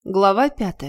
Глава 5.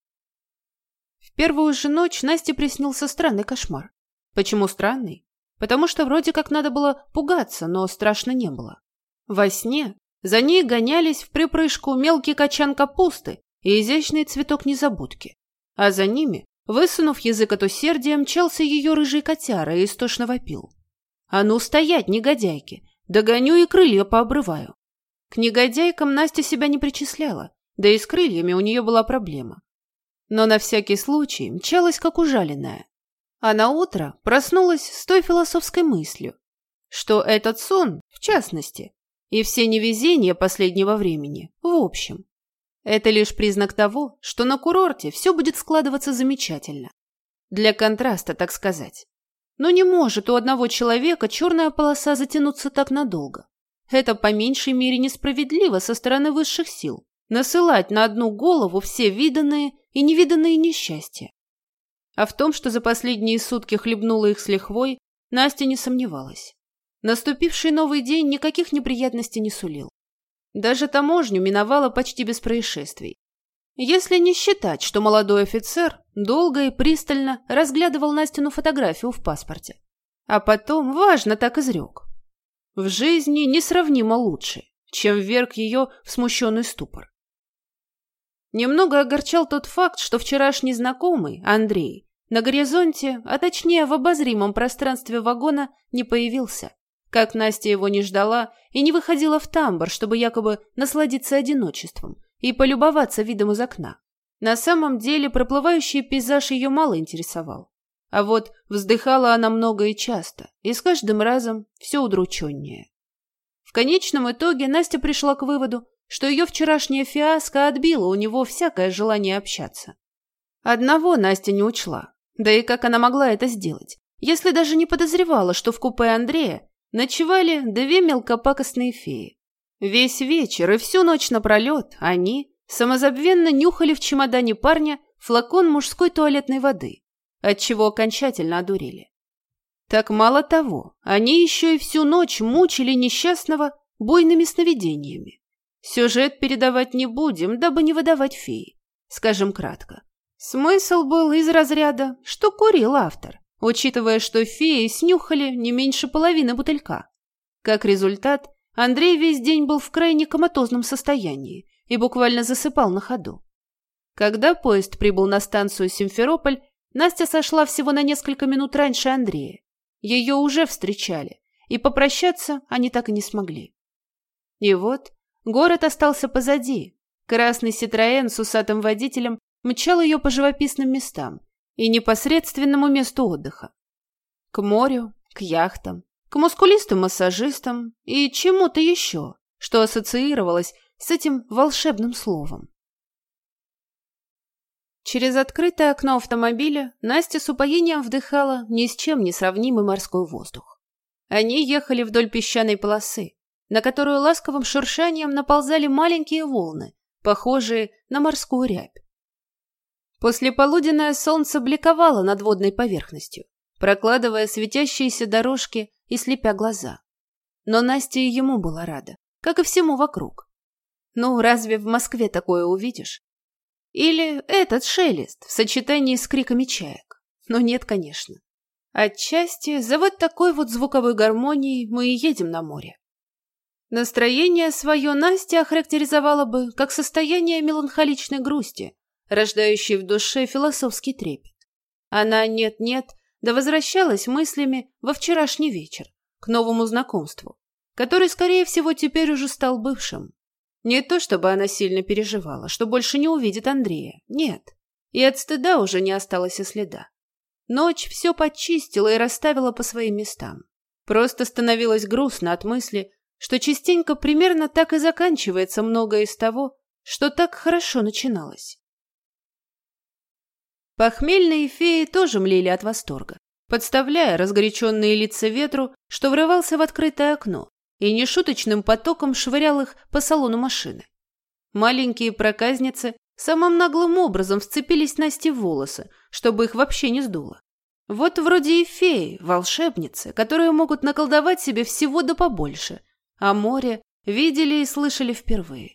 В первую же ночь Насте приснился странный кошмар. Почему странный? Потому что вроде как надо было пугаться, но страшно не было. Во сне за ней гонялись в припрыжку мелкий качан капусты и изящный цветок незабудки. А за ними, высунув язык от усердия, мчался ее рыжий котяра и истошно вопил. «А ну стоять, негодяйки! Догоню и крылья пообрываю!» К негодяйкам Настя себя не причисляла. Да и с крыльями у нее была проблема. Но на всякий случай мчалась как ужаленная. А наутро проснулась с той философской мыслью, что этот сон, в частности, и все невезения последнего времени, в общем, это лишь признак того, что на курорте все будет складываться замечательно. Для контраста, так сказать. Но не может у одного человека черная полоса затянуться так надолго. Это по меньшей мере несправедливо со стороны высших сил. Насылать на одну голову все виданные и невиданные несчастья. А в том, что за последние сутки хлебнула их с лихвой, Настя не сомневалась. Наступивший новый день никаких неприятностей не сулил. Даже таможню миновала почти без происшествий. Если не считать, что молодой офицер долго и пристально разглядывал Настину фотографию в паспорте. А потом, важно, так изрек. В жизни несравнимо лучше, чем вверг ее в смущенный ступор. Немного огорчал тот факт, что вчерашний знакомый, Андрей, на горизонте, а точнее в обозримом пространстве вагона, не появился. Как Настя его не ждала и не выходила в тамбур, чтобы якобы насладиться одиночеством и полюбоваться видом из окна. На самом деле проплывающий пейзаж ее мало интересовал. А вот вздыхала она много и часто, и с каждым разом все удрученнее. В конечном итоге Настя пришла к выводу, что ее вчерашняя фиаско отбила у него всякое желание общаться. Одного Настя не учла, да и как она могла это сделать, если даже не подозревала, что в купе Андрея ночевали две мелкопакостные феи. Весь вечер и всю ночь напролет они самозабвенно нюхали в чемодане парня флакон мужской туалетной воды, отчего окончательно одурели. Так мало того, они еще и всю ночь мучили несчастного буйными сновидениями. Сюжет передавать не будем, дабы не выдавать феи. Скажем кратко. Смысл был из разряда, что курил автор, учитывая, что феи снюхали не меньше половины бутылька. Как результат, Андрей весь день был в крайне коматозном состоянии и буквально засыпал на ходу. Когда поезд прибыл на станцию Симферополь, Настя сошла всего на несколько минут раньше Андрея. Ее уже встречали, и попрощаться они так и не смогли. И вот город остался позади. Красный Ситроен с усатым водителем мчал ее по живописным местам и непосредственному месту отдыха. К морю, к яхтам, к мускулистым массажистам и чему-то еще, что ассоциировалось с этим волшебным словом. Через открытое окно автомобиля Настя с упоением вдыхала ни с чем не сравнимый морской воздух. Они ехали вдоль песчаной полосы, на которую ласковым шуршанием наползали маленькие волны, похожие на морскую рябь. Послеполуденное солнце бликовало над водной поверхностью, прокладывая светящиеся дорожки и слепя глаза. Но Настя и ему была рада, как и всему вокруг. Ну, разве в Москве такое увидишь? Или этот шелест в сочетании с криками чаек? Но нет, конечно. Отчасти за вот такой вот звуковой гармонией мы и едем на море. Настроение свое Настя охарактеризовала бы как состояние меланхоличной грусти, рождающей в душе философский трепет. Она нет-нет, да возвращалась мыслями во вчерашний вечер, к новому знакомству, который, скорее всего, теперь уже стал бывшим. Не то чтобы она сильно переживала, что больше не увидит Андрея, нет, и от стыда уже не осталось и следа. Ночь все подчистила и расставила по своим местам. Просто становилось грустно от мысли, что частенько примерно так и заканчивается многое из того, что так хорошо начиналось. Похмельные феи тоже млели от восторга, подставляя разгоряченные лица ветру, что врывался в открытое окно, и нешуточным потоком швырял их по салону машины. Маленькие проказницы самым наглым образом вцепились Насте в волосы, чтобы их вообще не сдуло. Вот вроде и феи, волшебницы, которые могут наколдовать себе всего да побольше, а море видели и слышали впервые.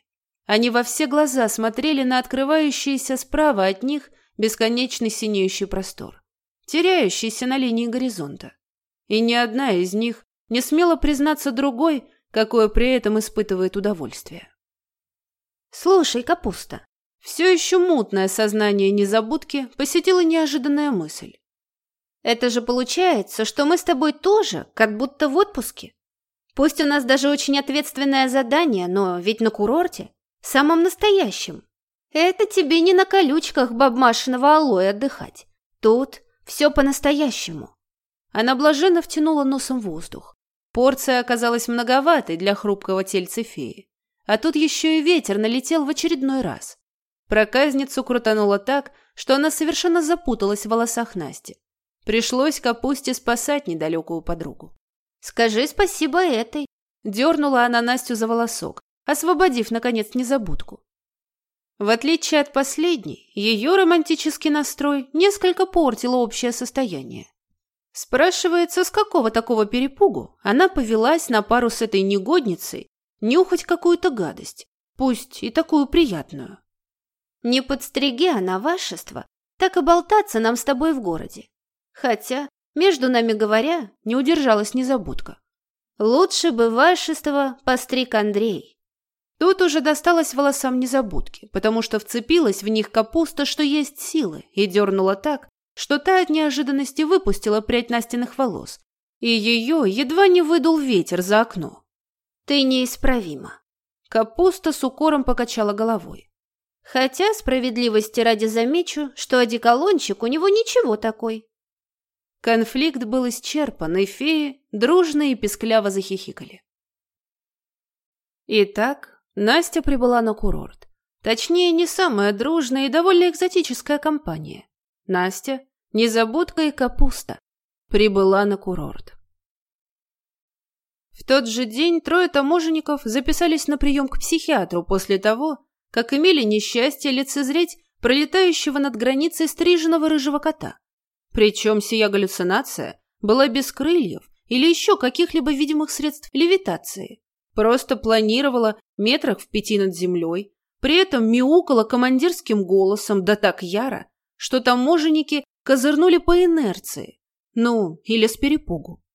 Они во все глаза смотрели на открывающийся справа от них бесконечный синеющий простор, теряющийся на линии горизонта. И ни одна из них не смела признаться другой, какое при этом испытывает удовольствие. «Слушай, Капуста!» Все еще мутное сознание незабудки посетила неожиданная мысль. «Это же получается, что мы с тобой тоже как будто в отпуске. Пусть у нас даже очень ответственное задание, но ведь на курорте, самом настоящем. Это тебе не на колючках бабмашиного алоэ отдыхать. Тут все по-настоящему». Она блаженно втянула носом воздух. Порция оказалась многоватой для хрупкого тельца феи. А тут еще и ветер налетел в очередной раз. Проказницу крутануло так, что она совершенно запуталась в волосах Насти. Пришлось Капусте спасать недалекую подругу. «Скажи спасибо этой», — дернула она Настю за волосок, освободив, наконец, незабудку. В отличие от последней, ее романтический настрой несколько портило общее состояние. Спрашивается, с какого такого перепугу она повелась на пару с этой негодницей нюхать какую-то гадость, пусть и такую приятную. «Не подстриги она вашество, так и болтаться нам с тобой в городе. Хотя, между нами говоря, не удержалась незабудка. Лучше бы вашество постриг Андрей». Тут уже досталось волосам незабудки, потому что вцепилась в них Капуста, что есть силы, и дернула так, что та от неожиданности выпустила прядь Настиных волос, и ее едва не выдул ветер за окно. «Ты неисправима». Капуста с укором покачала головой. «Хотя, справедливости ради замечу, что одеколончик у него ничего такой». Конфликт был исчерпан, и феи дружно и пескляво захихикали. Итак, Настя прибыла на курорт. Точнее, не самая дружная и довольно экзотическая компания. Настя, Незабудка и Капуста прибыла на курорт. В тот же день трое таможенников записались на прием к психиатру после того, как имели несчастье лицезреть пролетающего над границей стриженного рыжего кота. Причем сия галлюцинация была без крыльев или еще каких-либо видимых средств левитации. Просто планировала метрах в 5 над землей, при этом мяукала командирским голосом да так яро, что таможенники козырнули по инерции, ну, или с перепугу.